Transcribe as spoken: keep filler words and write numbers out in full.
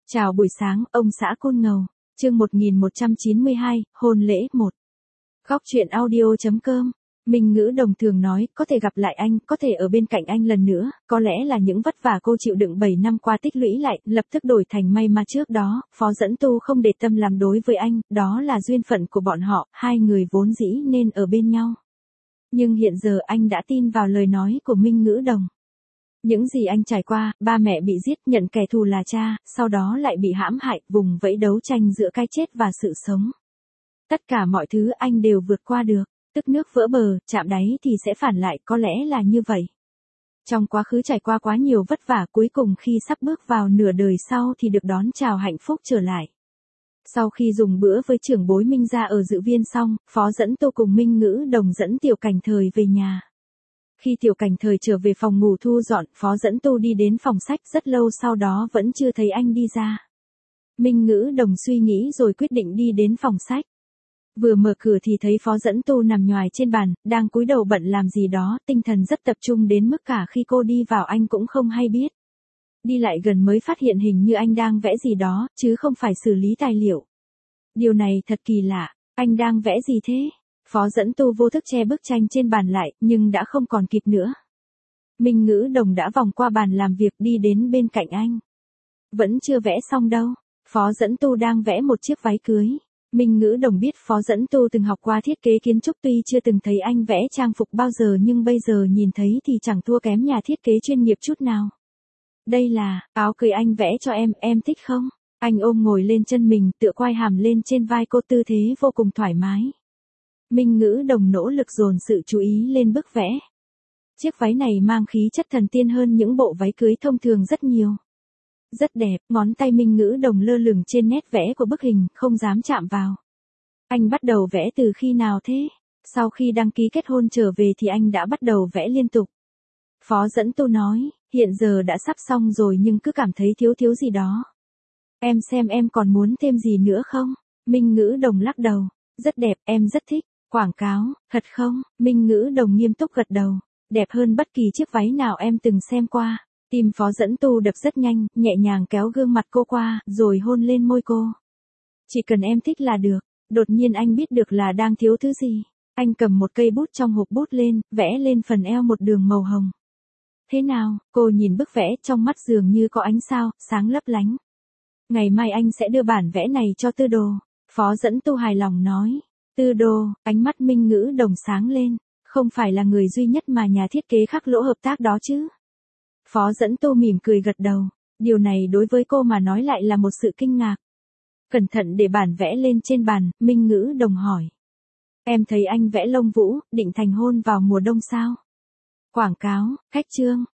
Chào buổi sáng, ông xã Côn Ngầu. Chương một nghìn một trăm chín mươi hai, hôn lễ một. Góc truyện audio chấm com. Minh Ngữ Đồng thường nói, có thể gặp lại anh, có thể ở bên cạnh anh lần nữa, có lẽ là những vất vả cô chịu đựng bảy năm qua tích lũy lại, lập tức đổi thành may mà trước đó, Phó Dẫn Tu không để tâm làm đối với anh, đó là duyên phận của bọn họ, hai người vốn dĩ nên ở bên nhau. Nhưng hiện giờ anh đã tin vào lời nói của Minh Ngữ Đồng. Những gì anh trải qua, ba mẹ bị giết, nhận kẻ thù là cha, sau đó lại bị hãm hại, vùng vẫy đấu tranh giữa cái chết và sự sống. Tất cả mọi thứ anh đều vượt qua được, tức nước vỡ bờ, chạm đáy thì sẽ phản lại, có lẽ là như vậy. Trong quá khứ trải qua quá nhiều vất vả, cuối cùng khi sắp bước vào nửa đời sau thì được đón chào hạnh phúc trở lại. Sau khi dùng bữa với trưởng bối Minh gia ở Dự Viên xong, Phó Dẫn Tu cùng Minh Ngữ Đồng dẫn Tiểu Cảnh Thời về nhà. Khi Tiểu Cảnh Thời trở về phòng ngủ thu dọn, Phó Dẫn Tu đi đến phòng sách, rất lâu sau đó vẫn chưa thấy anh đi ra. Minh Ngữ Đồng suy nghĩ rồi quyết định đi đến phòng sách. Vừa mở cửa thì thấy Phó Dẫn Tu nằm nhoài trên bàn, đang cúi đầu bận làm gì đó, tinh thần rất tập trung đến mức cả khi cô đi vào anh cũng không hay biết. Đi lại gần mới phát hiện hình như anh đang vẽ gì đó, chứ không phải xử lý tài liệu. Điều này thật kỳ lạ, anh đang vẽ gì thế? Phó Dẫn Tu vô thức che bức tranh trên bàn lại, nhưng đã không còn kịp nữa. Minh Ngữ Đồng đã vòng qua bàn làm việc đi đến bên cạnh anh. Vẫn chưa vẽ xong đâu. Phó Dẫn Tu đang vẽ một chiếc váy cưới. Minh Ngữ Đồng biết Phó Dẫn Tu từng học qua thiết kế kiến trúc, tuy chưa từng thấy anh vẽ trang phục bao giờ nhưng bây giờ nhìn thấy thì chẳng thua kém nhà thiết kế chuyên nghiệp chút nào. Đây là áo cưới anh vẽ cho em, em thích không? Anh ôm ngồi lên chân mình, tựa quai hàm lên trên vai cô, tư thế vô cùng thoải mái. Minh Ngữ Đồng nỗ lực dồn sự chú ý lên bức vẽ. Chiếc váy này mang khí chất thần tiên hơn những bộ váy cưới thông thường rất nhiều. Rất đẹp, ngón tay Minh Ngữ Đồng lơ lửng trên nét vẽ của bức hình, không dám chạm vào. Anh bắt đầu vẽ từ khi nào thế? Sau khi đăng ký kết hôn trở về thì anh đã bắt đầu vẽ liên tục. Phó Dẫn Tu nói, hiện giờ đã sắp xong rồi nhưng cứ cảm thấy thiếu thiếu gì đó. Em xem em còn muốn thêm gì nữa không? Minh Ngữ Đồng lắc đầu. Rất đẹp, em rất thích. Quảng cáo, thật không? Minh Ngữ Đồng nghiêm túc gật đầu. Đẹp hơn bất kỳ chiếc váy nào em từng xem qua. Tim Phó Dẫn Tu đập rất nhanh, nhẹ nhàng kéo gương mặt cô qua, rồi hôn lên môi cô. Chỉ cần em thích là được. Đột nhiên anh biết được là đang thiếu thứ gì. Anh cầm một cây bút trong hộp bút lên, vẽ lên phần eo một đường màu hồng. Thế nào? Cô nhìn bức vẽ, trong mắt dường như có ánh sao, sáng lấp lánh. Ngày mai anh sẽ đưa bản vẽ này cho Tư Đồ. Phó Dẫn Tu hài lòng nói. Tư Đồ, ánh mắt Minh Ngữ Đồng sáng lên. Không phải là người duy nhất mà nhà thiết kế khắc lỗ hợp tác đó chứ? Phó Dẫn Tu mỉm cười gật đầu. Điều này đối với cô mà nói lại là một sự kinh ngạc. Cẩn thận để bản vẽ lên trên bàn, Minh Ngữ Đồng hỏi. Em thấy anh vẽ lông vũ, định thành hôn vào mùa đông sao? Quảng cáo, khách trương.